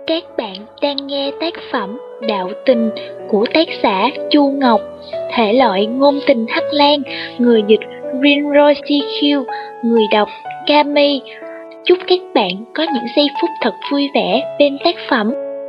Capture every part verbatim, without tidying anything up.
Các bạn đang nghe tác phẩm Đạo Tình của tác giả Chu Ngọc, thể loại ngôn tình Hắc Lang, người dịch Rinroi xê quy, người đọc Kami. Chúc các bạn có những giây phút thật vui vẻ bên tác phẩm.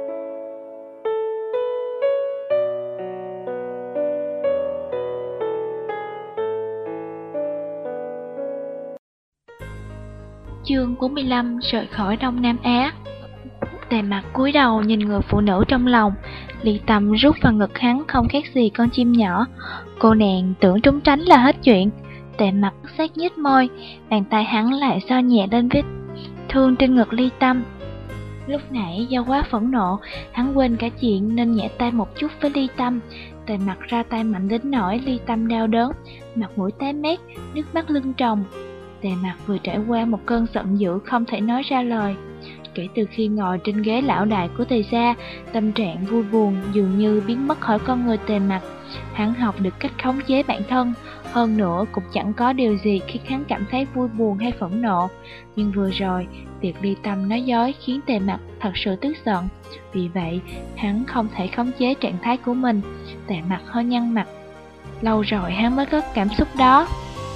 Chương bốn mươi lăm. Rời khỏi Đông Nam Á. Tề Mặc cúi đầu nhìn người phụ nữ trong lòng. Ly Tâm rút vào ngực hắn không khác gì con chim nhỏ. Cô nàng tưởng trốn tránh là hết chuyện. Tề Mặc sát nhếch môi, bàn tay hắn lại xoa nhẹ lên vết thương trên ngực Ly Tâm. Lúc nãy do quá phẫn nộ, hắn quên cả chuyện nên nhẹ tay một chút với Ly Tâm. Tề Mặc ra tay mạnh đến nỗi Ly Tâm đau đớn, mặt mũi tái mét, nước mắt lưng tròng. Tề Mặc vừa trải qua một cơn giận dữ không thể nói ra lời. Kể từ khi ngồi trên ghế lão đại của Tề gia, tâm trạng vui buồn dường như biến mất khỏi con người Tề Mặc. Hắn học được cách khống chế bản thân, hơn nữa cũng chẳng có điều gì khiến hắn cảm thấy vui buồn hay phẫn nộ. Nhưng vừa rồi, việc Ly Tâm nói dối khiến Tề Mặc thật sự tức giận. Vì vậy, hắn không thể khống chế trạng thái của mình. Tề Mặc hơi nhăn mặt. Lâu rồi hắn mới có cảm xúc đó.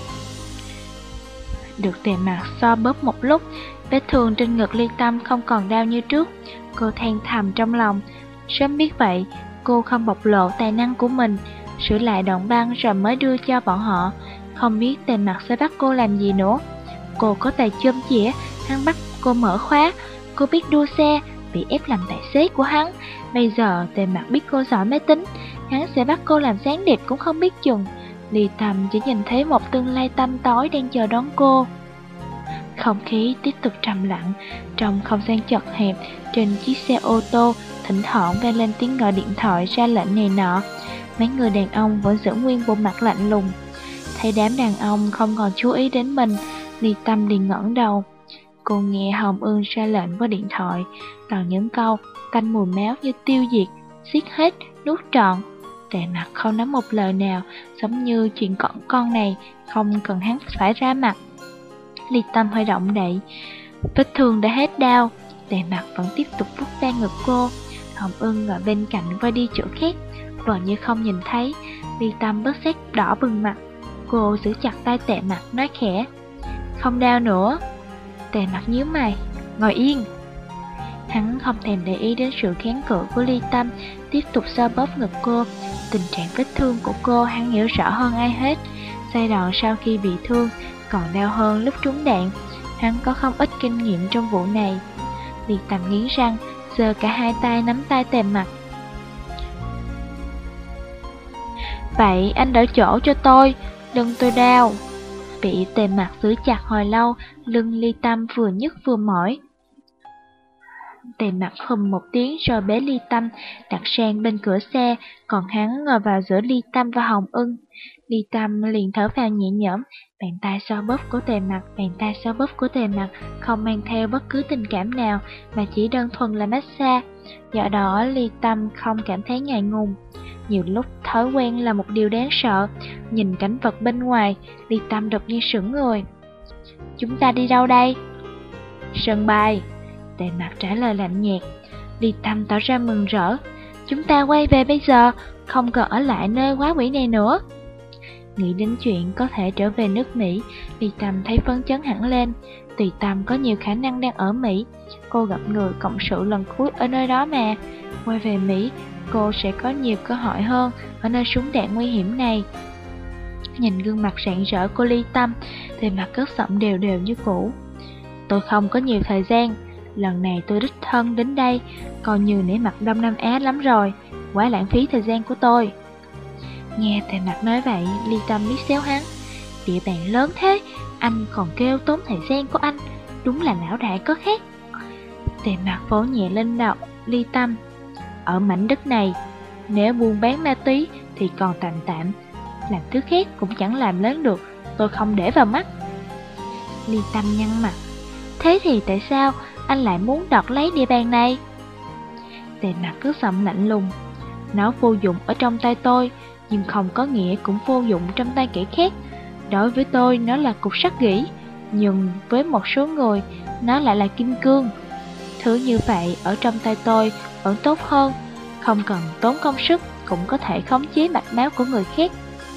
Được Tề Mặc xoa bóp một lúc, vết thương trên ngực Ly Tâm không còn đau như trước. Cô than thầm trong lòng. Sớm biết vậy, cô không bộc lộ tài năng của mình, sửa lại đoạn băng rồi mới đưa cho bọn họ. Không biết Tề Mặc sẽ bắt cô làm gì nữa. Cô có tài chôm chĩa, hắn bắt cô mở khóa. Cô biết đua xe, bị ép làm tài xế của hắn. Bây giờ Tề Mặc biết cô giỏi máy tính, hắn sẽ bắt cô làm sáng đẹp cũng không biết chừng. Ly Tâm chỉ nhìn thấy một tương lai tăm tối đang chờ đón cô. Không khí tiếp tục trầm lặng. Trong không gian chật hẹp, trên chiếc xe ô tô thỉnh thoảng vang lên tiếng gọi điện thoại ra lệnh này nọ. Mấy người đàn ông vẫn giữ nguyên bộ mặt lạnh lùng. Thấy đám đàn ông không còn chú ý đến mình, Ly Tâm liền ngẩng đầu. Cô nghe Hồng Ương ra lệnh qua điện thoại, toàn những câu tanh mùi máu như tiêu diệt, giết hết, nuốt trọn. Tề Mặc không nói một lời nào, giống như chuyện con con này không cần hắn phải ra mặt. Ly Tâm hơi động đậy, vết thương đã hết đau. Tề Mặc vẫn tiếp tục vuốt ve ngực cô. Hồng Ưng ở bên cạnh quay đi chỗ khác, vờ như không nhìn thấy. Ly Tâm bất giác đỏ bừng mặt. Cô giữ chặt tay Tề Mặc nói khẽ, không đau nữa. Tề Mặc nhíu mày, ngồi yên. Hắn không thèm để ý đến sự kháng cự của Ly Tâm, tiếp tục xoa bóp ngực cô. Tình trạng vết thương của cô hắn hiểu rõ hơn ai hết. Giai đoạn sau khi bị thương còn đau hơn lúc trúng đạn. Hắn có không ít kinh nghiệm trong vụ này. Ly Tâm nghiến răng, giơ cả hai tay nắm tay Tề Mặc. Vậy anh đỡ chỗ cho tôi, lưng tôi đau. Bị Tề Mặc giữ chặt hồi lâu, lưng Ly Tâm vừa nhức vừa mỏi. Tề Mặc hùm một tiếng rồi bế Ly Tâm đặt sang bên cửa xe, còn hắn ngồi vào giữa Ly Tâm và Hồng Ưng. Ly Tâm liền thở phào nhẹ nhõm, bàn tay xoa bóp của Tề Mặc, bàn tay xoa bóp của Tề Mặc không mang theo bất cứ tình cảm nào, mà chỉ đơn thuần là massage. Do đó Ly Tâm không cảm thấy ngại ngùng. Nhiều lúc thói quen là một điều đáng sợ. Nhìn cảnh vật bên ngoài, Ly Tâm đột nhiên sững người. Chúng ta đi đâu đây? Sân bay. Tề Mặc trả lời lạnh nhạt. Ly Tâm tỏ ra mừng rỡ. Chúng ta quay về bây giờ, không cần ở lại nơi quá quỷ này nữa. Nghĩ đến chuyện có thể trở về nước Mỹ, Ly Tâm thấy phấn chấn hẳn lên. Tùy Tâm có nhiều khả năng đang ở Mỹ. Cô gặp người cộng sự lần cuối ở nơi đó mà. Quay về Mỹ, cô sẽ có nhiều cơ hội hơn ở nơi súng đạn nguy hiểm này. Nhìn gương mặt rạng rỡ của Ly Tâm, Tề Mặc cất giọng đều đều như cũ. Tôi không có nhiều thời gian. Lần này tôi đích thân đến đây, còn nhiều nể mặt Đông Nam Á lắm rồi. Quá lãng phí thời gian của tôi. Nghe Tề Mặc nói vậy, Ly Tâm liếc xéo hắn. Địa bàn lớn thế, anh còn kêu tốn thời gian của anh, đúng là lão đại có khác. Tề Mặc vỗ nhẹ lên đầu Ly Tâm. Ở mảnh đất này, nếu buôn bán ma túy thì còn tạm tạm, làm thứ khác cũng chẳng làm lớn được, tôi không để vào mắt. Ly Tâm nhăn mặt. Thế thì tại sao anh lại muốn đoạt lấy địa bàn này? Tề Mặc cứ giọng lạnh lùng. Nó vô dụng ở trong tay tôi, nhưng không có nghĩa cũng vô dụng trong tay kẻ khác. Đối với tôi nó là cục sắt gỉ, nhưng với một số người nó lại là kim cương. Thứ như vậy ở trong tay tôi vẫn tốt hơn, không cần tốn công sức cũng có thể khống chế mạch máu của người khác.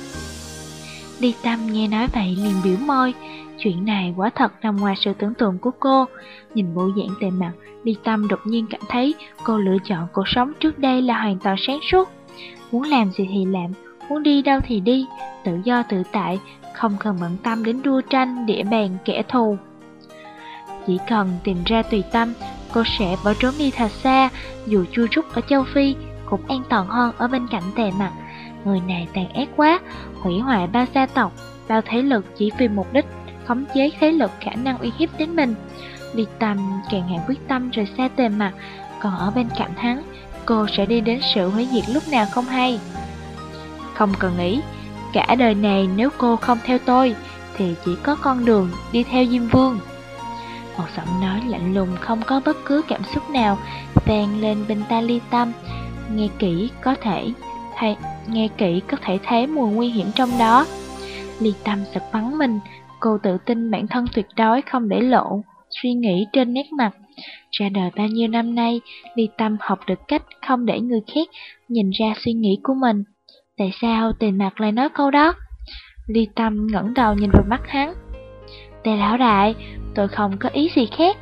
Ly Tâm nghe nói vậy liền biểu môi. Chuyện này quả thật nằm ngoài sự tưởng tượng của cô. Nhìn bộ dạng Tề Mặc, Ly Tâm đột nhiên cảm thấy cô lựa chọn cuộc sống trước đây là hoàn toàn sáng suốt. Muốn làm gì thì làm, muốn đi đâu thì đi, tự do tự tại, không cần bận tâm đến đua tranh, địa bàn, kẻ thù. Chỉ cần tìm ra tùy tâm, cô sẽ bỏ trốn đi thật xa, dù chui rút ở châu Phi cũng an toàn hơn ở bên cạnh Tề Mặc. Người này tàn ác quá, hủy hoại bao gia tộc, bao thế lực chỉ vì mục đích khống chế thế lực khả năng uy hiếp đến mình. Ly Tâm càng ngày quyết tâm rời xa Tề Mặc, còn ở bên cạnh hắn, cô sẽ đi đến sự hủy diệt lúc nào không hay. Không cần nghĩ, cả đời này nếu cô không theo tôi, thì chỉ có con đường đi theo Diêm Vương. Một giọng nói lạnh lùng không có bất cứ cảm xúc nào vang lên bên tai Ly Tâm. Nghe kỹ có thể thấy, nghe kỹ có thể thấy mùi nguy hiểm trong đó. Ly Tâm giật bắn mình, cô tự tin bản thân tuyệt đối không để lộ suy nghĩ trên nét mặt. Ra đời bao nhiêu năm nay, Ly Tâm học được cách không để người khác nhìn ra suy nghĩ của mình. Tại sao Tề Mặc lại nói câu đó? Ly Tâm ngẩng đầu nhìn vào mắt hắn. Tề lão đại, tôi không có ý gì khác.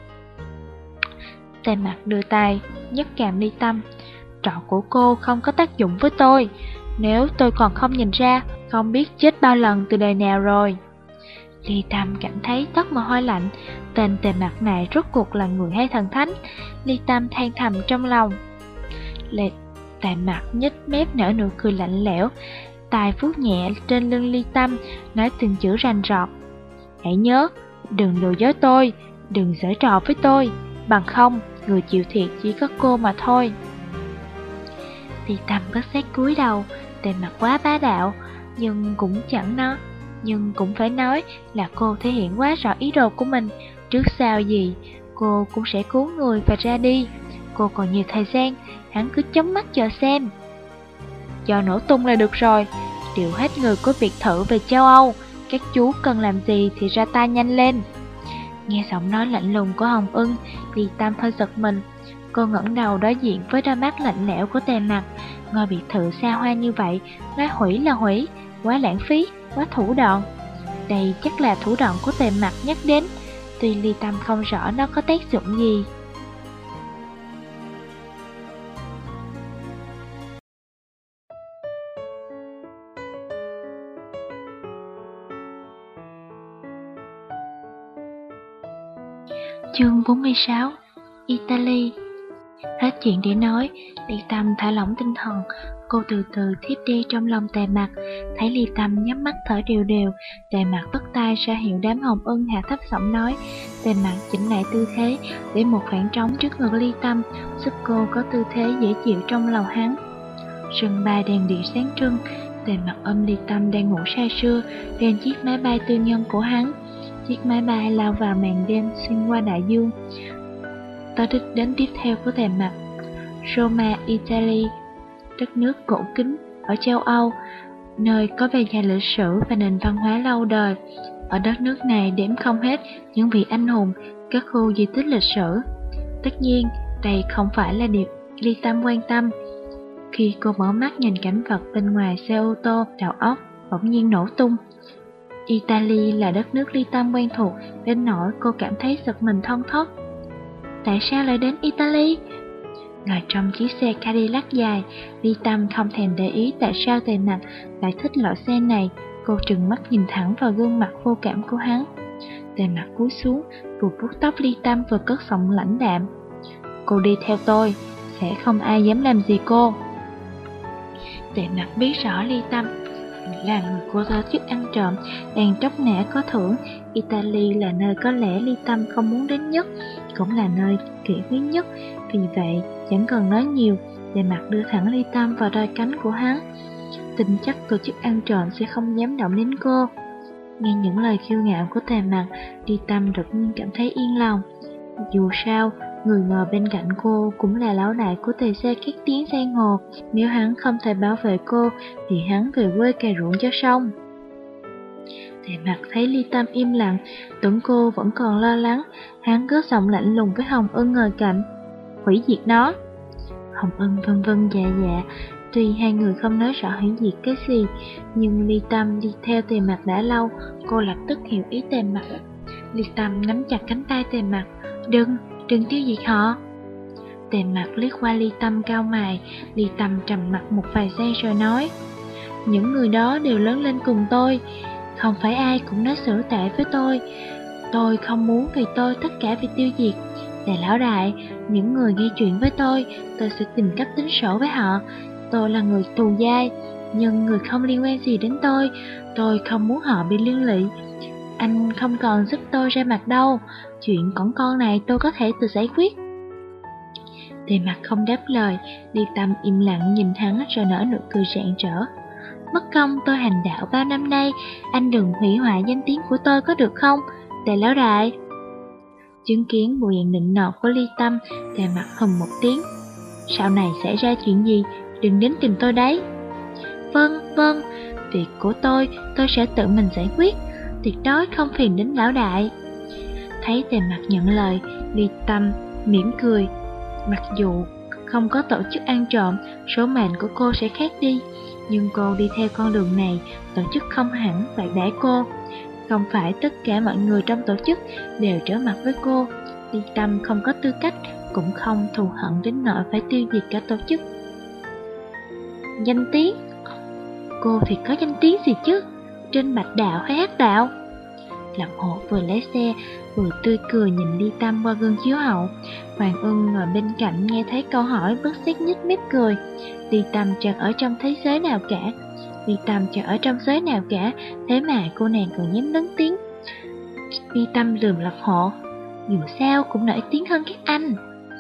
Tề Mặc đưa tay nhấc cằm Ly Tâm. Trọ của cô không có tác dụng với tôi. Nếu tôi còn không nhìn ra, không biết chết bao lần từ đời nào rồi. Ly Tâm cảm thấy tóc mồ hôi lạnh. Tên Tề Mặc này rốt cuộc là người hay thần thánh? Ly Tâm than thầm trong lòng. Lệ Tề Mặc nhếch mép nở nụ cười lạnh lẽo, tài vuốt nhẹ trên lưng Ly Tâm, nói từng chữ rành rọt. Hãy nhớ, đừng lừa dối tôi, đừng giở trò với tôi, bằng không, người chịu thiệt chỉ có cô mà thôi. Ly Tâm bất giác cúi đầu. Tề Mặc quá bá đạo, nhưng cũng chẳng nói, nhưng cũng phải nói là cô thể hiện quá rõ ý đồ của mình. Trước sau gì, cô cũng sẽ cứu người và ra đi. Cô còn nhiều thời gian, hắn cứ chớp mắt chờ xem. Cho nổ tung là được rồi, điều hết người của biệt thự về châu Âu. Các chú cần làm gì thì ra tay nhanh lên. Nghe giọng nói lạnh lùng của Hồng Ưng, Ly Tâm hơi giật mình. Cô ngẩng đầu đối diện với đôi mắt lạnh lẽo của Tề Mặc. Ngôi biệt thự xa hoa như vậy, nói hủy là hủy, quá lãng phí, quá thủ đoạn. Đây chắc là thủ đoạn của Tề Mặc nhắc đến, tuy Ly Tâm không rõ nó có tác dụng gì. Chương bốn mươi sáu, Italy. Hết chuyện để nói, Ly Tâm thả lỏng tinh thần, cô từ từ thiếp đi trong lòng Tề Mặc. Thấy Ly Tâm nhắm mắt thở đều đều, Tề Mặc bắt tay ra hiệu đám Hồng Ưng hạ thấp giọng nói. Tề Mặc chỉnh lại tư thế để một khoảng trống trước ngực Ly Tâm, giúp cô có tư thế dễ chịu trong lòng hắn. Sân bay đèn điện sáng trưng, Tề Mặc ôm Ly Tâm đang ngủ say sưa trên chiếc máy bay tư nhân của hắn. Chiếc máy bay lao vào màn đêm xuyên qua đại dương. Tới đích đến tiếp theo của Tề Mặc, Roma, Italy, đất nước cổ kính ở châu Âu, nơi có bề dày lịch sử và nền văn hóa lâu đời. Ở đất nước này đếm không hết những vị anh hùng, các khu di tích lịch sử. Tất nhiên, đây không phải là điều Ly Tâm quan tâm. Khi cô mở mắt nhìn cảnh vật bên ngoài xe ô tô, đầu óc bỗng nhiên nổ tung. Italy là đất nước Ly Tâm quen thuộc đến nỗi cô cảm thấy giật mình thon thót. Tại sao lại đến Italy? Ngồi trong chiếc xe Cadillac dài, Ly Tâm không thèm để ý tại sao Tề Mặc lại thích loại xe này. Cô trừng mắt nhìn thẳng vào gương mặt vô cảm của hắn. Tề Mặc cúi xuống, vừa vuốt tóc Ly Tâm vừa cất giọng lãnh đạm. Cô đi theo tôi, sẽ không ai dám làm gì cô. Tề Mặc biết rõ Ly Tâm là người cô ta chức ăn trộm, đàn tróc nã có thưởng. Italy là nơi có lẽ Ly Tâm không muốn đến nhất, cũng là nơi kỹ quý nhất. Vì vậy, chẳng cần nói nhiều, Tề Mặc đưa thẳng Ly Tâm vào đôi cánh của hắn. Tin chắc tổ chức ăn trộm sẽ không dám động đến cô. Nghe những lời kiêu ngạo của Tề Mặc, Ly Tâm đột nhiên cảm thấy yên lòng. Dù sao, người ngồi bên cạnh cô cũng là lão đại của tề gia Cát Tiến giang hồ. Nếu hắn không thể bảo vệ cô, thì hắn về quê cày ruộng cho xong. Tề Tề Mặc thấy Ly Tâm im lặng, tưởng cô vẫn còn lo lắng, hắn cất giọng lạnh lùng với Hồng Ân ngồi cạnh. Hủy diệt nó. Hồng Ân vân vân dạ dạ, tuy hai người không nói rõ hủy diệt cái gì, nhưng Ly Tâm đi theo Tề Mặc đã lâu, cô lập tức hiểu ý Tề Mặc. Ly Tâm nắm chặt cánh tay Tề Mặc. Đừng, đừng tiêu diệt họ. Tề Mặc liếc qua Ly Tâm cau mày. Ly Tâm trầm mặc một vài giây rồi nói: những người đó đều lớn lên cùng tôi, không phải ai cũng đối xử tệ với tôi. Tôi không muốn vì tôi tất cả bị tiêu diệt. Tề lão đại, những người gây chuyện với tôi, tôi sẽ tìm cách tính sổ với họ. Tôi là người tù dai, nhưng người không liên quan gì đến tôi. Tôi không muốn họ bị liên lụy. Anh không còn giúp tôi ra mặt đâu. Chuyện cỏn con này tôi có thể tự giải quyết. Tề Mặc không đáp lời. Ly Tâm im lặng nhìn hắn rồi nở nụ cười rạng rỡ. Mất công tôi hành đạo bao năm nay, anh đừng hủy hoại danh tiếng của tôi có được không, Tề lão đại? Chứng kiến bộ dạng nịnh nọt của Ly Tâm, Tề Mặc hừm một tiếng. Sau này xảy ra chuyện gì, đừng đến tìm tôi đấy. Vâng, vâng, việc của tôi, tôi sẽ tự mình giải quyết, tuyệt đối không phiền đến lão đại. Thấy Tề Mặc nhận lời, Ly Tâm mỉm cười. Mặc dù không có tổ chức ăn trộm, số mệnh của cô sẽ khác đi, nhưng cô đi theo con đường này, tổ chức không hẳn bạc đãi cô. Không phải tất cả mọi người trong tổ chức đều trở mặt với cô. Ly Tâm không có tư cách, cũng không thù hận đến nỗi phải tiêu diệt cả tổ chức. Danh tiếng? Cô thì có danh tiếng gì chứ? Trên bạch đạo hay hắc đạo? Lập Hộ vừa lái xe, vừa tươi cười nhìn Ly Tâm qua gương chiếu hậu. Hoàng Ưng ngồi bên cạnh nghe thấy câu hỏi bất giác nhếch mép cười. Ly Tâm chẳng ở trong thế giới nào cả. Ly Tâm chẳng ở trong giới nào cả, thế mà cô nàng còn dám lớn tiếng. Ly Tâm lườm Lập Hộ. Dù sao cũng nổi tiếng hơn các anh.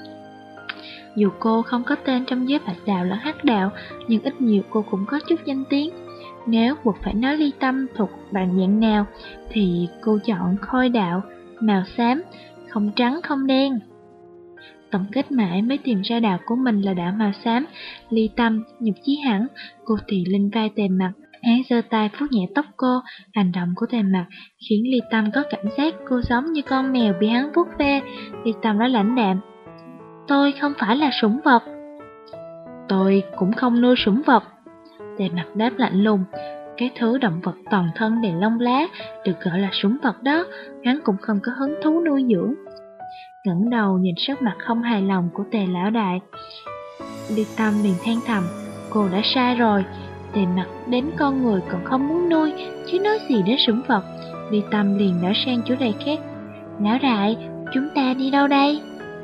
Dù cô không có tên trong giới bạch đạo lẫn hắc đạo, nhưng ít nhiều cô cũng có chút danh tiếng. Nếu buộc phải nói Ly Tâm thuộc bằng dạng nào, thì cô chọn khôi đạo, màu xám, không trắng không đen. Tổng kết mãi mới tìm ra đạo của mình là đạo màu xám. Ly Tâm nhục chí hẳn, cô tì lên vai Tề Mặc, hắn giơ tay vuốt nhẹ tóc cô. Hành động của Tề Mặc khiến Ly Tâm có cảm giác cô giống như con mèo bị hắn vuốt ve. Ly Tâm nói lãnh đạm: tôi không phải là sủng vật. Tôi cũng không nuôi sủng vật. Tề Mặc đáp lạnh lùng. Cái thứ động vật toàn thân đầy lông lá được gọi là sủng vật đó, hắn cũng không có hứng thú nuôi dưỡng. Ngẩng đầu nhìn sắc mặt không hài lòng của Tề lão đại, Ly Tâm liền than thầm, cô đã sai rồi. Tề Mặc đến con người còn không muốn nuôi, chứ nói gì đến sủng vật. Ly Tâm liền đổi sang chủ đề khác. Lão đại, chúng ta đi đâu đây?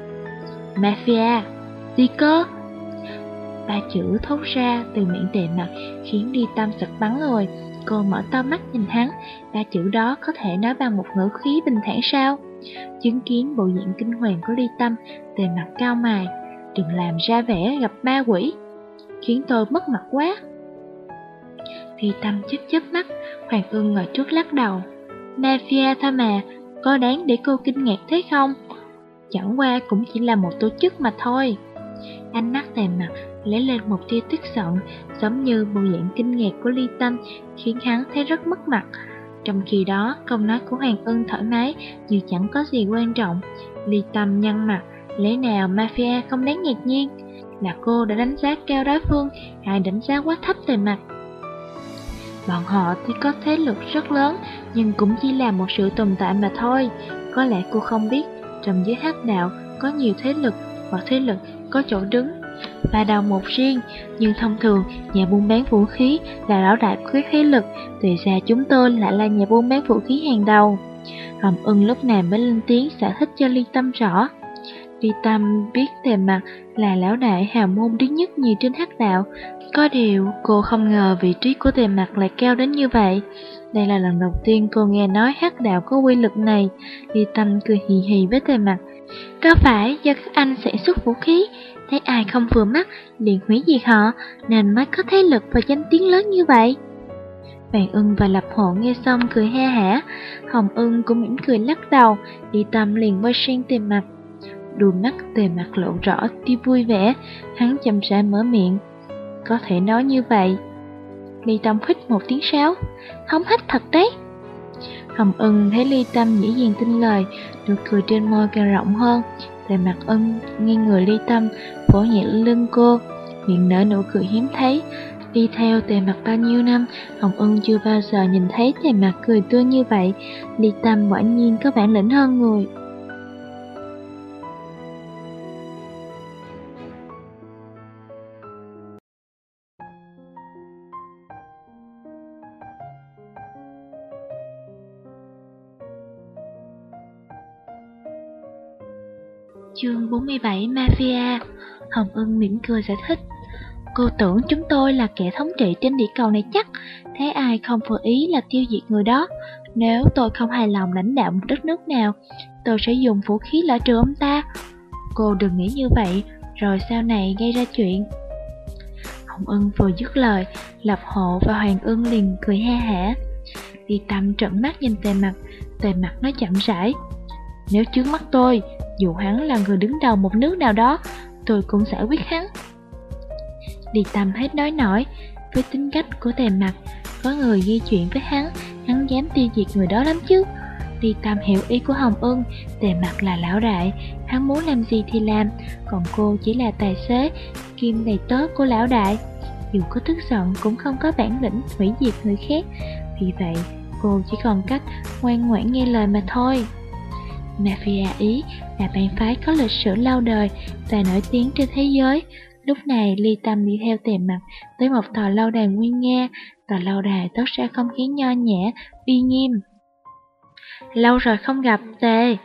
Mafia. Gì cơ? Ba chữ thốt ra từ miệng Tề Mặc khiến Ly Tâm giật bắn người. Cô mở to mắt nhìn hắn. Ba chữ đó có thể nói bằng một ngữ khí bình thản sao? Chứng kiến bộ dạng kinh hoàng của Ly Tâm, Tề Mặc cau mày. Đừng làm ra vẻ gặp ma quỷ, khiến tôi mất mặt quá. Ly Tâm chớp chớp mắt. Hoàng Ưng ngồi trước lắc đầu. Mafia thôi mà, có đáng để cô kinh ngạc thế không? Chẳng qua cũng chỉ là một tổ chức mà thôi. Ánh mắt Tề Mặc lấy lên một tia tức giận, giống như bộ dạng kinh ngạc của Ly Tâm khiến hắn thấy rất mất mặt. Trong khi đó, câu nói của Hoàng Ưng thoải mái như chẳng có gì quan trọng. Ly Tâm nhăn mặt, lẽ nào Mafia không đáng ngạc nhiên? Là cô đã đánh giá cao đối phương, hay đánh giá quá thấp Tề Mặc? Bọn họ thì có thế lực rất lớn, nhưng cũng chỉ là một sự tồn tại mà thôi. Có lẽ cô không biết, trong giới hắc đạo có nhiều thế lực, hoặc thế lực có chỗ đứng và đầu một riêng, nhưng thông thường nhà buôn bán vũ khí là lão đại của các thế lực, thì ra chúng tôi lại là nhà buôn bán vũ khí hàng đầu. Hồng Ưng lúc này mới lên tiếng giải thích cho Ly Tâm rõ. Ly Tâm biết Tề Mặc là lão đại hào môn đứng nhất nhì trên hắc đạo, có điều cô không ngờ vị trí của Tề Mặc lại cao đến như vậy. Đây là lần đầu tiên cô nghe nói hắc đạo có quy lực này. Ly Tâm cười hì hì với Tề Mặc. Có phải do các anh sản xuất vũ khí, thấy ai không vừa mắt liền hủy diệt họ, nên mới có thế lực và danh tiếng lớn như vậy? Hoàng Ưng và Lập Hộ nghe xong cười ha hả. Hồng Ưng cũng mỉm cười lắc đầu. Ly Tâm liền quay sang Tề Mặc. Đôi mắt Tề Mặc lộ rõ tia vui vẻ. Hắn chậm rãi mở miệng. Có thể nói như vậy. Ly Tâm hít một tiếng sáo. Không hít thật đấy. Hồng Ưng thấy Ly Tâm dễ dàng tin lời, nụ cười trên môi càng rộng hơn. Tề Mặc Ưng nghiêng người Ly Tâm, vỗ nhẹ lưng cô, miệng nở nụ cười hiếm thấy. Đi theo Tề Mặc bao nhiêu năm, Hồng Ưng chưa bao giờ nhìn thấy Tề Mặc cười tươi như vậy. Ly Tâm quả nhiên có bản lĩnh hơn người. Chương bốn mươi bảy, Mafia. Hồng Ưng mỉm cười giải thích. Cô tưởng chúng tôi là kẻ thống trị trên địa cầu này chắc, thấy ai không vừa ý là tiêu diệt người đó. Nếu tôi không hài lòng lãnh đạo một đất nước nào, tôi sẽ dùng vũ khí loại trừ ông ta. Cô đừng nghĩ như vậy, rồi sau này gây ra chuyện. Hồng Ưng vừa dứt lời, Lập Hộ và Hoàng Ưng liền cười ha hả. Ly Tâm trợn mắt nhìn Tề Mặc. Tề Mặc nói chậm rãi. Nếu trước mắt tôi, dù hắn là người đứng đầu một nước nào đó, tôi cũng giải quyết hắn. Ly Tâm hết nói nổi. Với tính cách của Tề Mặc, có người gây chuyện với hắn, hắn dám tiêu diệt người đó lắm chứ. Ly Tâm hiểu ý của Hồng Ưng. Tề Mặc là lão đại, hắn muốn làm gì thì làm, còn cô chỉ là tài xế kim đầy tớ của lão đại. Dù có tức giận cũng không có bản lĩnh hủy diệt người khác. Vì vậy cô chỉ còn cách ngoan ngoãn nghe lời mà thôi. Mafia Ý là bang phái có lịch sử lâu đời và nổi tiếng trên thế giới. Lúc này Ly Tâm đi theo Tề Mặc tới một tòa lâu đài nguy nga. Tòa lâu đài toát ra không khí nho nhã, uy nghiêm. Lâu rồi không gặp, Tề.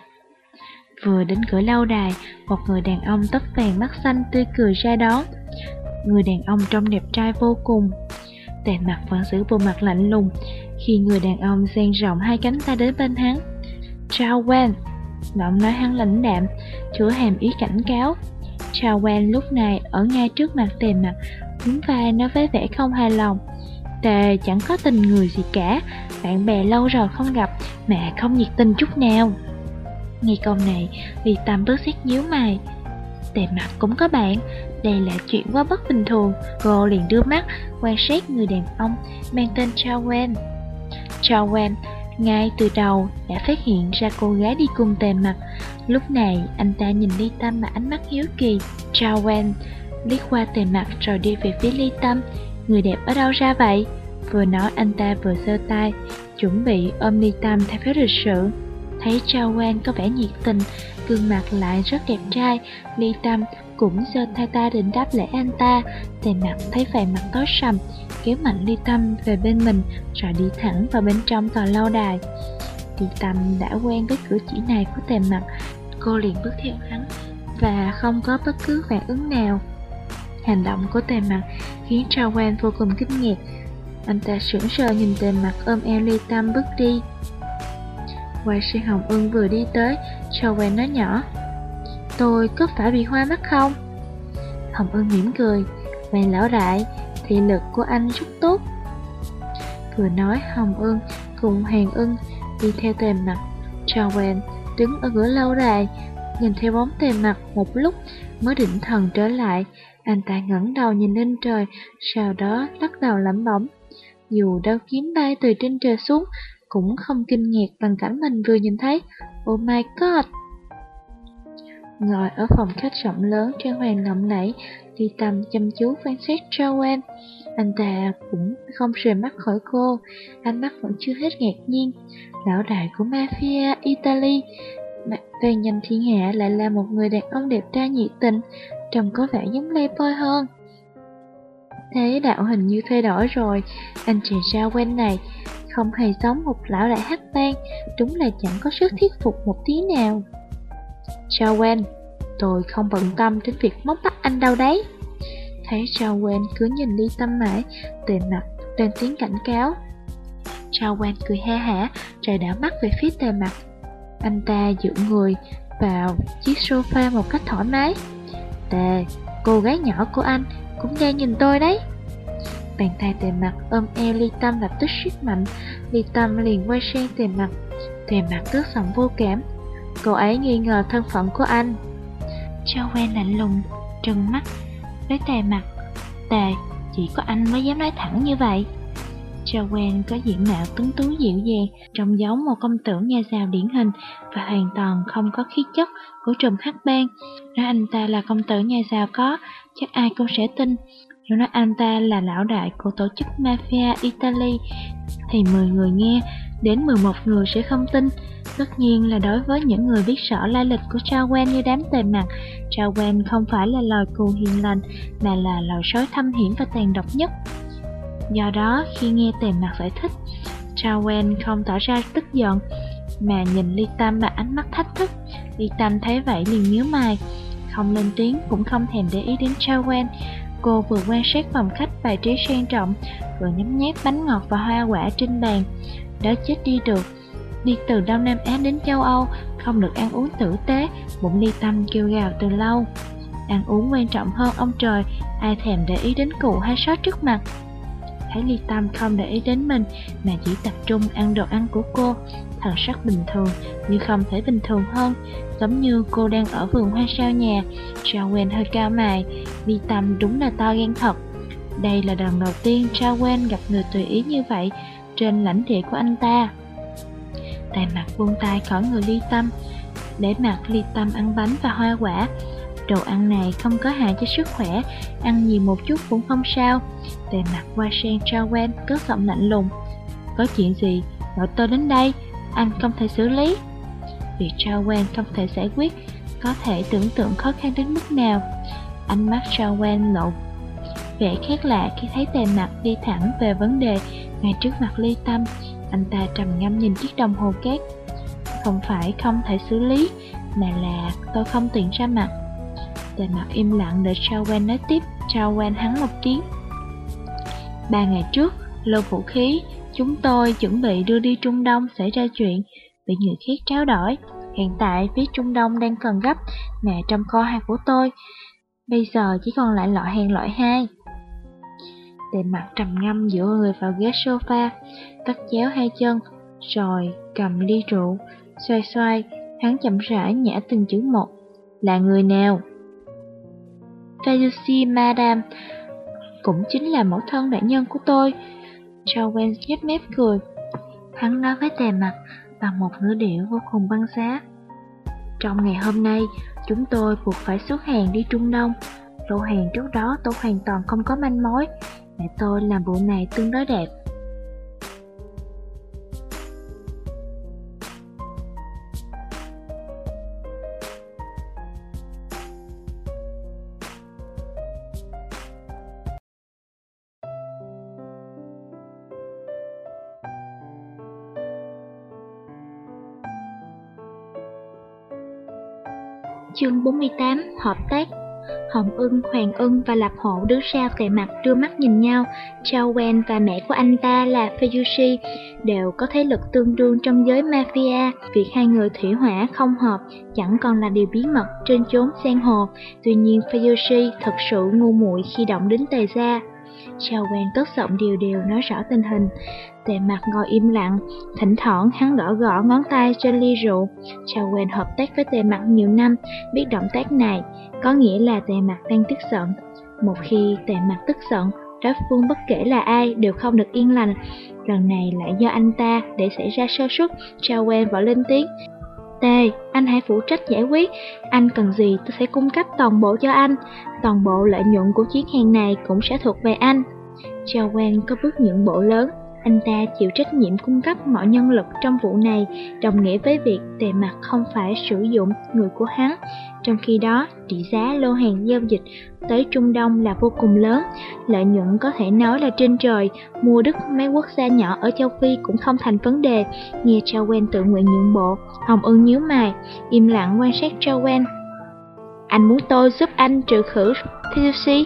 Vừa đến cửa lâu đài, một người đàn ông tóc vàng mắt xanh tươi cười ra đón. Người đàn ông trông đẹp trai vô cùng. Tề Mặc vẫn giữ bộ mặt lạnh lùng khi người đàn ông dang rộng hai cánh tay đến bên hắn. Chào Quan. Giọng nói hắn lãnh đạm, chứa hàm ý cảnh cáo. Chào Quan lúc này ở ngay trước mặt Tề Mặc, nhún vai nói với vẻ không hài lòng. Tề chẳng có tình người gì cả, bạn bè lâu rồi không gặp mà không nhiệt tình chút nào. Nghe câu này, Ly Tâm bớt xét nhíu mày. Tề Mặc cũng có bạn, đây là chuyện quá bất bình thường. Cô liền đưa mắt quan sát người đàn ông mang tên Chao Wen. Chao Wen ngay từ đầu đã phát hiện ra cô gái đi cùng Tề Mặc. Lúc này anh ta nhìn Ly Tâm mà ánh mắt hiếu kỳ. Chao Wen liếc qua Tề Mặc rồi đi về phía Ly Tâm. Người đẹp ở đâu ra vậy? Vừa nói anh ta vừa giơ tay chuẩn bị ôm Ly Tâm theo phép lịch sự. Thấy Chao Wen có vẻ nhiệt tình, gương mặt lại rất đẹp trai, Ly Tâm cũng giơ tay ta định đáp lễ anh ta. Tề Mặc thấy vậy mặt tối sầm, kéo mạnh Ly Tâm về bên mình rồi đi thẳng vào bên trong tòa lâu đài. Ly Tâm đã quen với cử chỉ này của Tề Mặc, cô liền bước theo hắn và không có bất cứ phản ứng nào. Hành động của Tề Mặc khiến Chao Wen vô cùng kinh ngạc. Anh ta sững sờ nhìn Tề Mặc ôm eo Ly Tâm bước đi. Quay sang Hồng Ưng vừa đi tới, Chao Wen nói nhỏ. Tôi có phải bị hoa mắt không? Hồng Ưng mỉm cười. Vậy lão đại, thị lực của anh rất tốt. Vừa nói Hồng Ưng cùng Hoàng Ưng đi theo Tề Mặc. Chao Wen đứng ở cửa lâu đài, nhìn theo bóng Tề Mặc một lúc mới định thần trở lại. Anh ta ngẩng đầu nhìn lên trời, sau đó lắc đầu lẩm bẩm. Dù đao kiếm bay từ trên trời xuống, cũng không kinh ngạc bằng cảnh mình vừa nhìn thấy. Oh my god! Ngồi ở phòng khách rộng lớn trang hoàng lộng lẫy, Ly Tâm chăm chú quan sát Chao Wen. Anh ta cũng không rời mắt khỏi cô, ánh mắt vẫn chưa hết ngạc nhiên. Lão đại của Mafia Italy, toàn danh thiên hạ lại là một người đàn ông đẹp trai nhiệt tình, trông có vẻ giống Playboy hơn. Thế đạo hình như thay đổi rồi, anh chàng Chao Wen này không hề giống một lão đại hát bang, đúng là chẳng có sức thuyết phục một tí nào. Chao Wen, tôi không bận tâm đến việc móc bắt anh đâu đấy. Thấy Chao Wen cứ nhìn Ly Tâm mãi, Tề Mặc lên tiếng cảnh cáo. Chao Wen cười ha hả, rồi đảo mắt về phía Tề Mặc. Anh ta dựa người vào chiếc sofa một cách thoải mái. Tề, cô gái nhỏ của anh cũng đang nhìn tôi đấy. Bàn tay Tề Mặc ôm eo Ly Tâm lập tức siết mạnh. Ly Tâm liền quay sang Tề Mặc. Tề Mặc tức giận vô cảm. Cô ấy nghi ngờ thân phận của anh. Chao Wen lạnh lùng trừng mắt với Tề Mặc. Tề, chỉ có anh mới dám nói thẳng như vậy. Chawen có diện mạo tuấn tú dịu dàng, trông giống một công tử nhà giàu điển hình và hoàn toàn không có khí chất của trùm hắc bang. Nói anh ta là công tử nhà giàu có, chắc ai cũng sẽ tin. Nếu nói anh ta là lão đại của tổ chức Mafia Italy thì mười người nghe, đến mười một người sẽ không tin. Tất nhiên là đối với những người biết rõ lai lịch của Chawen như đám Tề Mặc, Chawen không phải là loài cừu hiền lành, mà là loài sói thâm hiểm và tàn độc nhất. Do đó, khi nghe Tề Mặc giải thích, Chawen không tỏ ra tức giận, mà nhìn Ly Tâm bằng ánh mắt thách thức. Ly Tâm thấy vậy liền nhíu mày, không lên tiếng cũng không thèm để ý đến Chawen. Cô vừa quan sát phòng khách bài trí sang trọng, vừa nhấm nháp bánh ngọt và hoa quả trên bàn. Đó chết đi được. Đi từ Đông Nam Á đến châu Âu, không được ăn uống tử tế, bụng Ly Tâm kêu gào từ lâu. Ăn uống quan trọng hơn ông trời, ai thèm để ý đến cụ hay sót trước mặt. Thấy Ly Tâm không để ý đến mình, mà chỉ tập trung ăn đồ ăn của cô, thần sắc bình thường, như không thể bình thường hơn, giống như cô đang ở vườn hoa sao nhà. Chawen hơi cao mày, Ly Tâm đúng là to gan thật. Đây là lần đầu tiên Chawen gặp người tùy ý như vậy trên lãnh địa của anh ta. Tề Mặc buông tay khỏi người Ly Tâm, để mặc Ly Tâm ăn bánh và hoa quả. Đồ ăn này không có hại cho sức khỏe, ăn nhiều một chút cũng không sao. Tề Mặc qua sang Chawen, cất giọng lạnh lùng: có chuyện gì gọi tôi đến đây, anh không thể xử lý. Việc Chawen không thể giải quyết, có thể tưởng tượng khó khăn đến mức nào. Ánh mắt Chawen lộ vẻ khác lạ khi thấy Tề Mặc đi thẳng về vấn đề ngay trước mặt Ly Tâm. Anh ta trầm ngâm nhìn chiếc đồng hồ cát. Không phải không thể xử lý, mà là tôi không tiện ra mặt. Tề Mặc im lặng để Chawen nói tiếp. Chawen hắn một tiếng: ba ngày trước, lô vũ khí chúng tôi chuẩn bị đưa đi Trung Đông xảy ra chuyện, bị người khác tráo đổi. Hiện tại phía Trung Đông đang cần gấp, mà trong kho hàng của tôi bây giờ chỉ còn lại loại hàng loại hai. Tề Mặc trầm ngâm dựa người vào ghế sofa, cắt chéo hai chân, rồi cầm ly rượu, xoay xoay. Hắn chậm rãi nhả từng chữ một: là người nào? Fayushi Madame, cũng chính là mẫu thân đại nhân của tôi. Chawen nhếch mép cười. Hắn nói với Tề Mặc bằng một ngữ điệu vô cùng băng giá: trong ngày hôm nay, chúng tôi buộc phải xuất hàng đi Trung Đông. Lô hàng trước đó tôi hoàn toàn không có manh mối, mẹ tôi làm vụ này tương đối đẹp. Chương bốn mươi tám. Hợp tác. Hồng Ưng, Hoàng Ưng và Lập Hộ đứng sau Tề Mặc đưa mắt nhìn nhau. Chawen và mẹ của anh ta là Fayushi đều có thế lực tương đương trong giới mafia. Việc hai người thủy hỏa không hợp chẳng còn là điều bí mật trên chốn giang hồ. Tuy nhiên Fayushi thật sự ngu muội khi động đến Tề gia. Chawen cất giọng điều điều nói rõ tình hình. Tề Mặc ngồi im lặng, thỉnh thoảng hắn gõ gõ ngón tay trên ly rượu. Chawen hợp tác với Tề Mặc nhiều năm, biết động tác này có nghĩa là Tề Mặc đang tức giận. Một khi Tề Mặc tức giận, đối phương bất kể là ai đều không được yên lành. Lần này lại do anh ta để xảy ra sơ suất. Chawen vội lên tiếng: Tề, anh hãy phụ trách giải quyết. Anh cần gì tôi sẽ cung cấp toàn bộ cho anh. Toàn bộ lợi nhuận của chuyến hàng này cũng sẽ thuộc về anh. Chawen có bước nhượng bộ lớn. Anh ta chịu trách nhiệm cung cấp mọi nhân lực trong vụ này, đồng nghĩa với việc Tề Mặc không phải sử dụng người của hắn. Trong khi đó, trị giá lô hàng giao dịch tới Trung Đông là vô cùng lớn, lợi nhuận có thể nói là trên trời. Mua đứt mấy quốc gia nhỏ ở châu Phi cũng không thành vấn đề. Nghe Chawen tự nguyện nhượng bộ, Hồng Ưng nhíu mày, im lặng quan sát Chawen. Anh muốn tôi giúp anh trừ khử Fayushi?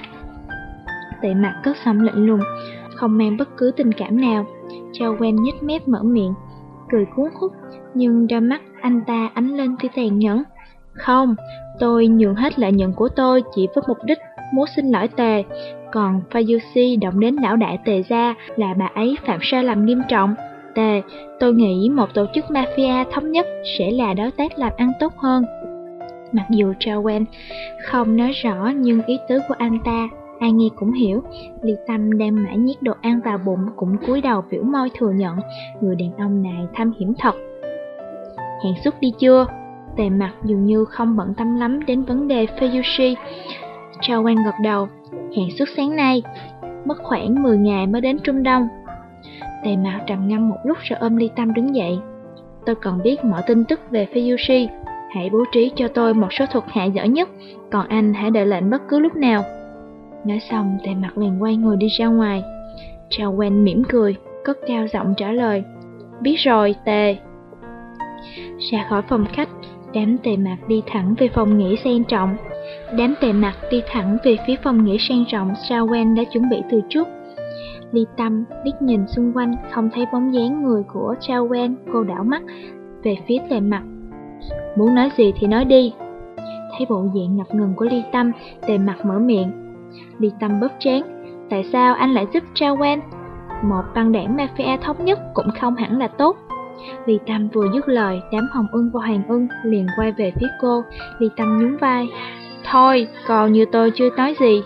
Tề Mặc cất giọng lạnh lùng, không mang bất cứ tình cảm nào. Chawen nhếch mép mở miệng, cười cuốn hút, nhưng đôi mắt anh ta ánh lên tia tàn nhẫn. Không, tôi nhường hết lợi nhuận của tôi chỉ với mục đích muốn xin lỗi Tề. Còn Fayushi động đến lão đại Tề gia là bà ấy phạm sai lầm nghiêm trọng. Tề, tôi nghĩ một tổ chức mafia thống nhất sẽ là đối tác làm ăn tốt hơn. Mặc dù Chawen không nói rõ, nhưng ý tứ của anh ta Ai nghe cũng hiểu. Ly Tâm đang mãi nhét đồ ăn vào bụng cũng cúi đầu biểu môi thừa nhận, người đàn ông này thâm hiểm thật. Hẹn xuất đi chưa? Tề Mặc dường như không bận tâm lắm đến vấn đề Fuyushi. Trao Quan gật đầu. Hẹn xuất sáng nay, mất khoảng mười ngày mới đến Trung Đông. Tề Mặc trầm ngâm một lúc rồi ôm Ly Tâm đứng dậy. Tôi cần biết mọi tin tức về Fuyushi. Hãy bố trí cho tôi một số thuộc hạ giỏi nhất, còn anh hãy đợi lệnh bất cứ lúc nào. Nói xong, Tề Mặc liền quay người đi ra ngoài. Trao Quan mỉm cười, cất cao giọng trả lời. Biết rồi, Tề. Ra khỏi phòng khách, đám Tề Mặc đi thẳng về phòng nghỉ sang trọng. Đám Tề Mặc đi thẳng về phía phòng nghỉ sang trọng Trao Quan đã chuẩn bị từ trước. Ly Tâm liếc nhìn xung quanh, không thấy bóng dáng người của Trao Quan, cô đảo mắt về phía Tề Mặc. Muốn nói gì thì nói đi. Thấy bộ dạng ngập ngừng của Ly Tâm, Tề Mặc mở miệng. Ly Tâm bóp trán. Tại sao anh lại giúp Trao Quan? Một băng đảng mafia thống nhất cũng không hẳn là tốt. Ly Tâm vừa dứt lời, đám Hồng Ưng và Hoàng Ưng liền quay về phía cô. Ly Tâm nhún vai. Thôi, còn như tôi chưa nói gì.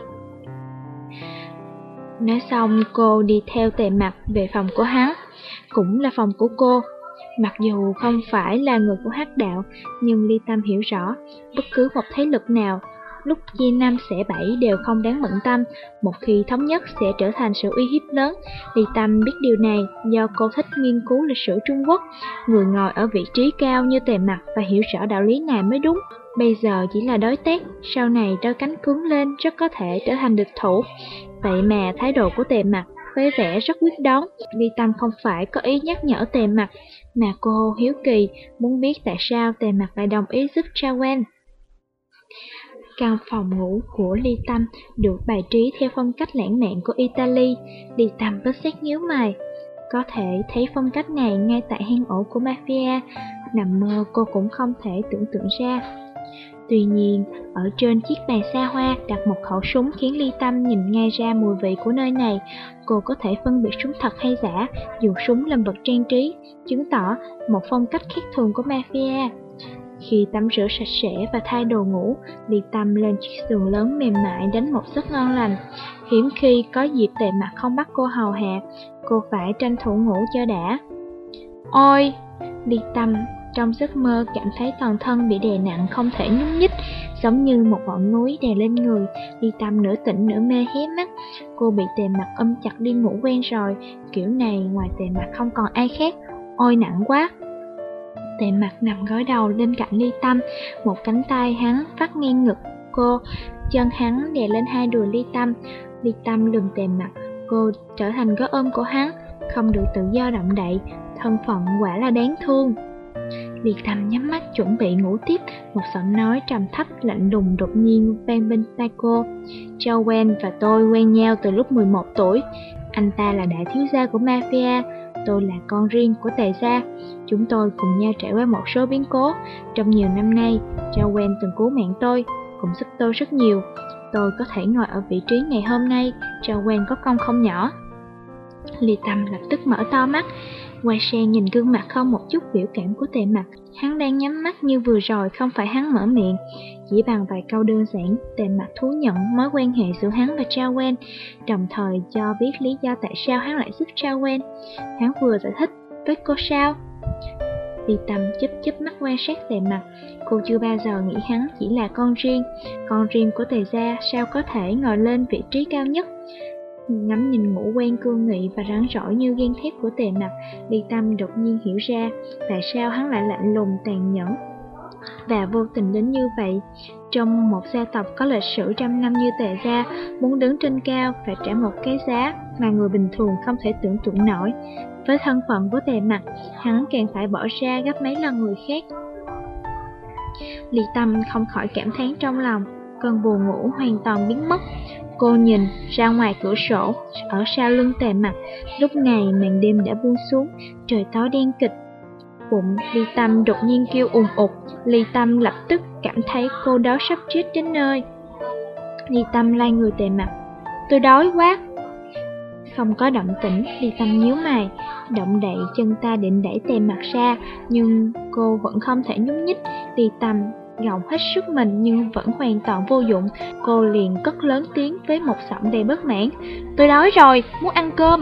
Nói xong, cô đi theo Tề Mặc về phòng của hắn, cũng là phòng của cô. Mặc dù không phải là người của Hắc Đạo, nhưng Ly Tâm hiểu rõ, bất cứ một thế lực nào, lúc chia năm xẻ bảy đều không đáng bận tâm, một khi thống nhất sẽ trở thành sự uy hiếp lớn. Ly Tâm biết điều này do cô thích nghiên cứu lịch sử Trung Quốc, người ngồi ở vị trí cao như Tề Mặc và hiểu rõ đạo lý này mới đúng. Bây giờ chỉ là đối tác, sau này đôi cánh cứng lên rất có thể trở thành địch thủ. Vậy mà thái độ của Tề Mặc với vẻ rất quyết đoán. Ly Tâm không phải có ý nhắc nhở Tề Mặc, mà cô hiếu kỳ muốn biết tại sao Tề Mặc lại đồng ý giúp Trao Quan. Căn phòng ngủ của Ly Tâm được bài trí theo phong cách lãng mạn của Italy. Ly Tâm bất giác nhíu mày. Có thể thấy phong cách này ngay tại hang ổ của mafia, nằm mơ cô cũng không thể tưởng tượng ra. Tuy nhiên, ở trên chiếc bàn xa hoa đặt một khẩu súng khiến Ly Tâm nhìn ngay ra mùi vị của nơi này. Cô có thể phân biệt súng thật hay giả, dùng súng làm vật trang trí, chứng tỏ một phong cách khác thường của mafia. Khi tắm rửa sạch sẽ và thay đồ ngủ, Ly Tâm lên chiếc giường lớn mềm mại đánh một giấc ngon lành. Hiếm khi có dịp Tề Mặc không bắt cô hầu hạ, cô phải tranh thủ ngủ cho đã. Ôi! Ly Tâm trong giấc mơ cảm thấy toàn thân bị đè nặng không thể nhúc nhích, giống như một ngọn núi đè lên người. Ly Tâm nửa tỉnh nửa mê hé mắt. Cô bị Tề Mặc ôm chặt đi ngủ quen rồi, kiểu này ngoài Tề Mặc không còn ai khác. Ôi nặng quá! Tề Mặc nằm gối đầu lên cạnh Ly Tâm, một cánh tay hắn vắt ngang ngực cô, chân hắn đè lên hai đùi Ly Tâm. Ly Tâm lườm Tề Mặc, cô trở thành gối ôm của hắn, không được tự do động đậy, thân phận quả là đáng thương. Ly Tâm nhắm mắt chuẩn bị ngủ tiếp, một giọng nói trầm thấp lạnh lùng đột nhiên vang bên tai cô. Trao Quan và tôi quen nhau từ lúc mười một tuổi. Anh ta là đại thiếu gia của mafia, tôi là con riêng của Tề gia. Chúng tôi cùng nhau trải qua một số biến cố. Trong nhiều năm nay, Trao Quan từng cứu mạng tôi, cũng giúp tôi rất nhiều. Tôi có thể ngồi ở vị trí ngày hôm nay, Trao Quan có công không nhỏ. Ly Tâm lập tức mở to mắt, quay sang nhìn gương mặt không một chút biểu cảm của Tề Mặc. Hắn đang nhắm mắt như vừa rồi, không phải hắn mở miệng. Chỉ bằng vài câu đơn giản, Tề Mặc thú nhận mối quan hệ giữa hắn và Trao Quan, đồng thời cho biết lý do tại sao hắn lại giúp Trao Quan. Hắn vừa giải thích với cô sao? Ly Tâm chớp chớp mắt quan sát Tề Mặc. Cô chưa bao giờ nghĩ hắn chỉ là con riêng. Con riêng của Tề gia sao có thể ngồi lên vị trí cao nhất? Ngắm nhìn ngũ quan cương nghị và rắn rỏi như gan thép của Tề Mặc, Ly Tâm đột nhiên hiểu ra tại sao hắn lại lạnh lùng tàn nhẫn và vô tình đến như vậy. Trong một gia tộc có lịch sử trăm năm như Tề gia, muốn đứng trên cao phải trả một cái giá mà người bình thường không thể tưởng tượng nổi. Với thân phận của Tề Mặc, hắn càng phải bỏ ra gấp mấy lần người khác. Ly Tâm không khỏi cảm thán trong lòng, cơn buồn ngủ hoàn toàn biến mất. Cô nhìn ra ngoài cửa sổ, ở sau lưng Tề Mặc. Lúc này màn đêm đã buông xuống, trời tối đen kịch. Bụng Ly Tâm đột nhiên kêu ùn ụt. Ly Tâm lập tức cảm thấy cô đói sắp chết đến nơi. Ly Tâm lay người Tề Mặc. Tôi đói quá. Không có động tĩnh, Ly Tâm nhíu mày, động đậy chân ta định đẩy Tề Mặc ra, nhưng cô vẫn không thể nhúc nhích. Ly Tâm gồng hết sức mình nhưng vẫn hoàn toàn vô dụng. Cô liền cất lớn tiếng với một giọng đầy bất mãn: "Tôi đói rồi, muốn ăn cơm."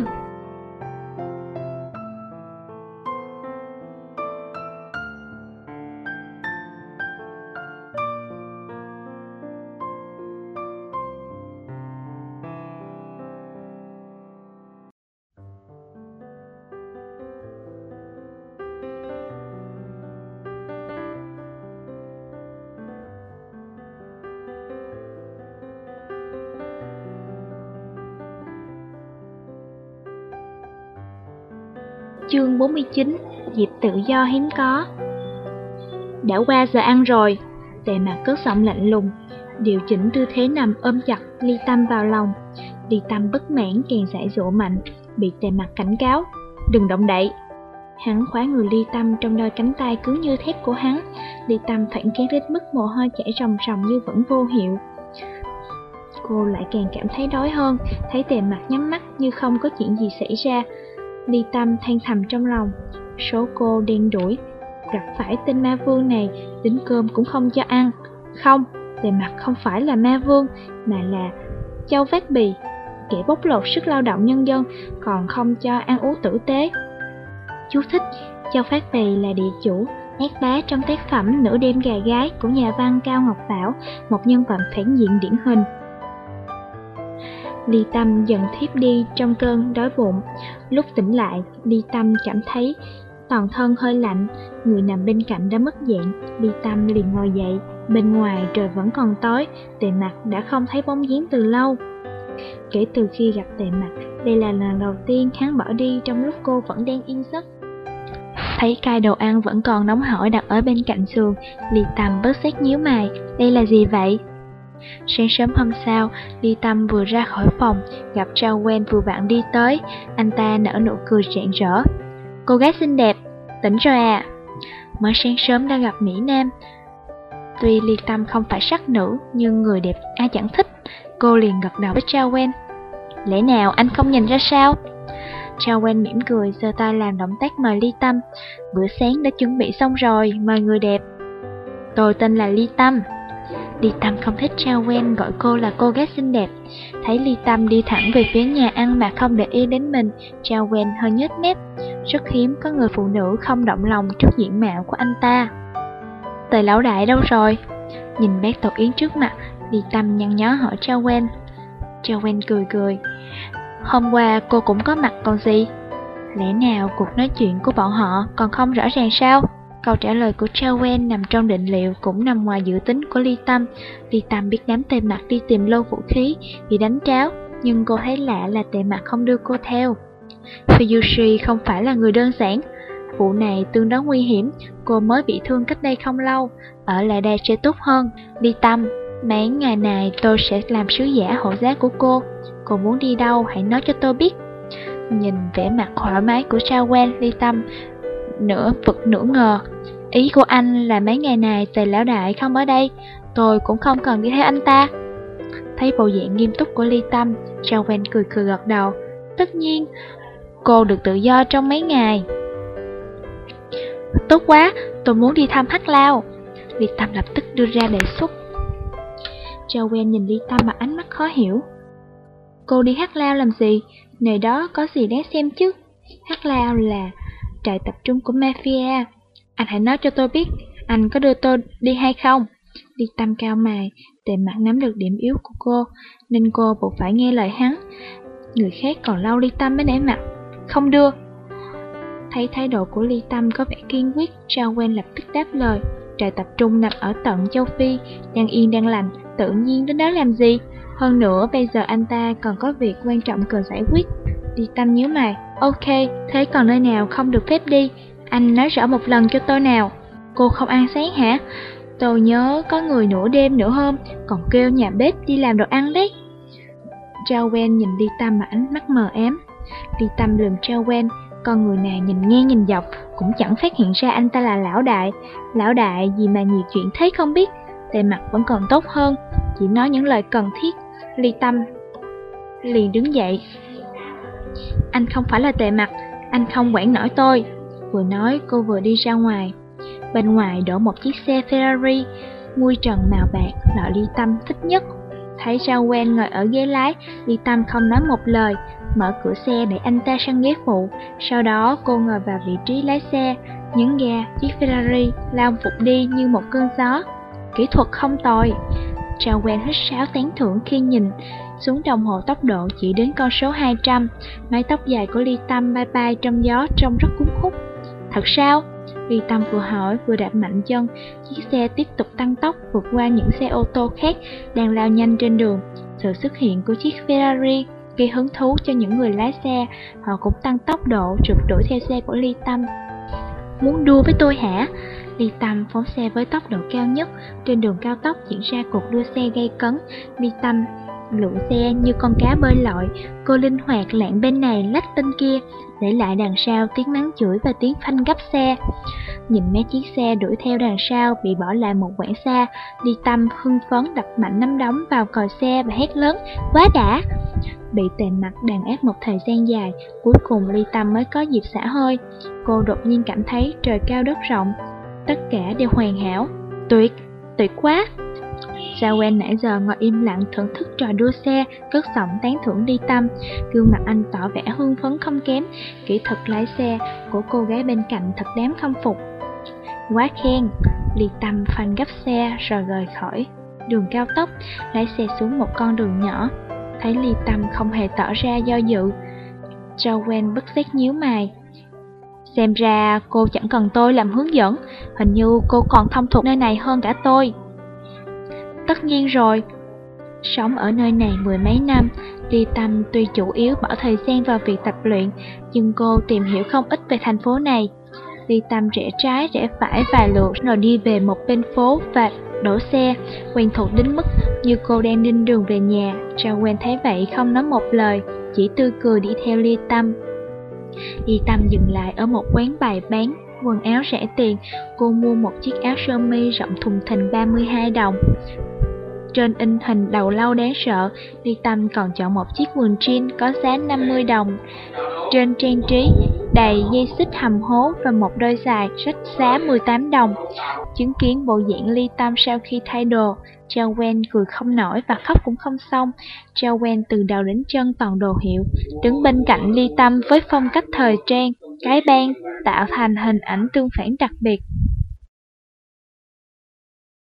Chương bốn mươi chín. Dịp tự do hiếm có. Đã qua giờ ăn rồi. Tề Mặc cất giọng lạnh lùng, điều chỉnh tư thế nằm ôm chặt Ly Tâm vào lòng. Ly Tâm bất mãn càng giãy giụa mạnh, bị Tề Mặc cảnh cáo: "Đừng động đậy." Hắn khóa người Ly Tâm trong đôi cánh tay cứng như thép của hắn. Ly Tâm phản kháng đến mức mồ hôi chảy ròng ròng như vẫn vô hiệu. Cô lại càng cảm thấy đói hơn, thấy Tề Mặc nhắm mắt như không có chuyện gì xảy ra. Ly Tâm than thầm trong lòng, số cô đen đủi, gặp phải tên ma vương này, đến cơm cũng không cho ăn. Không, Tề Mặc không phải là ma vương, mà là Châu Phát Bì, kẻ bóc lột sức lao động nhân dân, còn không cho ăn uống tử tế. Chú thích: Châu Phát Bì là địa chủ, ác bá trong tác phẩm Nửa đêm gà gái của nhà văn Cao Ngọc Bảo, một nhân vật phản diện điển hình. Ly Tâm dần thiếp đi trong cơn đói bụng. Lúc tỉnh lại, Ly Tâm cảm thấy toàn thân hơi lạnh, người nằm bên cạnh đã mất dạng. Ly Tâm liền ngồi dậy, bên ngoài trời vẫn còn tối, Tề Mặc đã không thấy bóng dáng từ lâu. Kể từ khi gặp Tề Mặc, đây là lần đầu tiên hắn bỏ đi trong lúc cô vẫn đang yên giấc. Thấy cai đồ ăn vẫn còn nóng hổi đặt ở bên cạnh giường, Ly Tâm bớt xét nhíu mày, đây là gì vậy? Sáng sớm hôm sau, Ly Tâm vừa ra khỏi phòng, gặp Trao Quen vừa vặn đi tới. Anh ta nở nụ cười rạng rỡ: "Cô gái xinh đẹp, tỉnh rồi à?" Mới sáng sớm đã gặp Mỹ Nam. Tuy Ly Tâm không phải sắc nữ, nhưng người đẹp ai chẳng thích. Cô liền gật đầu với Trao Quen: "Lẽ nào anh không nhìn ra sao?" Trao Quen mỉm cười, giơ tay làm động tác mời Ly Tâm: "Bữa sáng đã chuẩn bị xong rồi, mời người đẹp." "Tôi tên là Ly Tâm." Ly Tâm không thích Trao Quen gọi cô là cô gái xinh đẹp. Thấy Ly Tâm đi thẳng về phía nhà ăn mà không để ý đến mình, Trao Quen hơi nhếch mép. Rất hiếm có người phụ nữ không động lòng trước diện mạo của anh ta. "Tề lão đại đâu rồi?" Nhìn bát tổ yến trước mặt, Ly Tâm nhăn nhó hỏi Trao Quen. Trao Quen cười cười: "Hôm qua cô cũng có mặt còn gì? Lẽ nào cuộc nói chuyện của bọn họ còn không rõ ràng sao?" Câu trả lời của Trao Quen nằm trong định liệu, cũng nằm ngoài dự tính của Ly Tâm. Ly Tâm biết đám Tề Mặc đi tìm lô vũ khí bị đánh tráo, nhưng cô thấy lạ là Tề Mặc không đưa cô theo. Fuyushi không phải là người đơn giản. Vụ này tương đối nguy hiểm, cô mới bị thương cách đây không lâu, ở lại đây sẽ tốt hơn. Ly Tâm, mấy ngày này tôi sẽ làm sứ giả hộ giá của cô. Cô muốn đi đâu hãy nói cho tôi biết. Nhìn vẻ mặt thoải mái của Trao Quen, Ly Tâm nửa vực nửa ngờ. Ý của anh là mấy ngày này Tề lão đại không ở đây, tôi cũng không cần đi theo anh ta. Thấy bộ dạng nghiêm túc của Ly Tâm, Trao Quen cười cười gật đầu. Tất nhiên, cô được tự do trong mấy ngày. Tốt quá, tôi muốn đi thăm Hắc Lao. Ly Tâm lập tức đưa ra đề xuất. Trao Quen nhìn Ly Tâm bằng ánh mắt khó hiểu. Cô đi Hắc Lao làm gì? Nơi đó có gì đáng xem chứ? Hắc Lao là trại tập trung của mafia. Anh hãy nói cho tôi biết, anh có đưa tôi đi hay không? Ly Tâm cao mày, Tề Mặc nắm được điểm yếu của cô, nên cô buộc phải nghe lời hắn. Người khác còn lau Ly Tâm mới nể mặt. Không đưa. Thấy thái độ của Ly Tâm có vẻ kiên quyết, Trao Quen lập tức đáp lời. Trại tập trung nằm ở tận châu Phi, đang yên đang lành, tự nhiên đến đó làm gì? Hơn nữa bây giờ anh ta còn có việc quan trọng cần giải quyết. Ly Tâm nhíu mày. Ok, thế còn nơi nào không được phép đi? Anh nói rõ một lần cho tôi nào. Cô không ăn sáng hả? Tôi nhớ có người nửa đêm nửa hôm còn kêu nhà bếp đi làm đồ ăn đấy. Trao Quen nhìn Ly Tâm mà ánh mắt mờ ám. Ly Tâm lườm Trao Quen, con người này nhìn ngang nhìn dọc cũng chẳng phát hiện ra anh ta là lão đại. Lão đại gì mà nhiều chuyện thế không biết. Tề Mặc vẫn còn tốt hơn, chỉ nói những lời cần thiết. Ly Tâm liền đứng dậy. Anh không phải là Tề Mặc, anh không quản nổi tôi. Vừa nói cô vừa đi ra ngoài. Bên ngoài đổ một chiếc xe Ferrari. mui trần màu bạc, loại Ly Tâm thích nhất. Thấy Zhao Quen ngồi ở ghế lái, Ly Tâm không nói một lời, mở cửa xe để anh ta sang ghế phụ. Sau đó cô ngồi vào vị trí lái xe, nhấn ga, chiếc Ferrari lao vụt đi như một cơn gió. Kỹ thuật không tồi. Zhao Quen hít sáo tán thưởng khi nhìn xuống đồng hồ tốc độ chỉ đến con số hai trăm. Mái tóc dài của Ly Tâm bay bay trong gió trông rất cuốn hút. Thật sao? Ly Tâm vừa hỏi vừa đạp mạnh chân. Chiếc xe tiếp tục tăng tốc vượt qua những xe ô tô khác đang lao nhanh trên đường. Sự xuất hiện của chiếc Ferrari gây hứng thú cho những người lái xe. Họ cũng tăng tốc độ rượt đuổi theo xe của Ly Tâm. Muốn đua với tôi hả? Ly Tâm phóng xe với tốc độ cao nhất. Trên đường cao tốc diễn ra cuộc đua xe gay cấn. Ly Tâm lượn xe như con cá bơi lội. Cô linh hoạt lạng bên này lách bên kia, để lại đằng sau tiếng mắng chửi và tiếng phanh gấp xe. Nhìn mấy chiếc xe đuổi theo đằng sau bị bỏ lại một quãng xa, Ly Tâm hưng phấn đập mạnh nắm đấm vào còi xe và hét lớn: quá đã! Bị Tề Mặc đàn áp một thời gian dài, cuối cùng Ly Tâm mới có dịp xả hơi. Cô đột nhiên cảm thấy trời cao đất rộng, tất cả đều hoàn hảo. Tuyệt, tuyệt quá! Zhao Quen nãy giờ ngồi im lặng thưởng thức trò đua xe, cất giọng tán thưởng Ly Tâm. Gương mặt anh tỏ vẻ hưng phấn không kém. Kỹ thuật lái xe của cô gái bên cạnh thật đáng khâm phục. Quá khen! Ly Tâm phanh gấp xe rồi rời khỏi đường cao tốc, lái xe xuống một con đường nhỏ. Thấy Ly Tâm không hề tỏ ra do dự, Zhao Quen bất giác nhíu mày. Xem ra cô chẳng cần tôi làm hướng dẫn, hình như cô còn thông thuộc nơi này hơn cả tôi. Tất nhiên rồi. Sống ở nơi này mười mấy năm, Ly Tâm tuy chủ yếu bỏ thời gian vào việc tập luyện, nhưng cô tìm hiểu không ít về thành phố này. Ly Tâm rẽ trái rẽ phải vài lượt rồi đi về một bên phố và đổ xe, quen thuộc đến mức như cô đang đi đường về nhà. Zhao Quen thấy vậy không nói một lời, chỉ tươi cười đi theo Ly Tâm. Ly Tâm dừng lại ở một quán bày bán quần áo rẻ tiền. Cô mua một chiếc áo sơ mi rộng thùng thình ba mươi hai đồng. Trên in hình đầu lâu đáng sợ. Ly Tâm còn chọn một chiếc quần jean có giá năm mươi đồng. Trên trang trí đầy dây xích hầm hố và một đôi giày sách giá mười tám đồng. Chứng kiến bộ dạng Ly Tâm sau khi thay đồ, Zhao Quen cười không nổi và khóc cũng không xong. Zhao Quen từ đầu đến chân toàn đồ hiệu, đứng bên cạnh Ly Tâm với phong cách thời trang, cái bang tạo thành hình ảnh tương phản đặc biệt.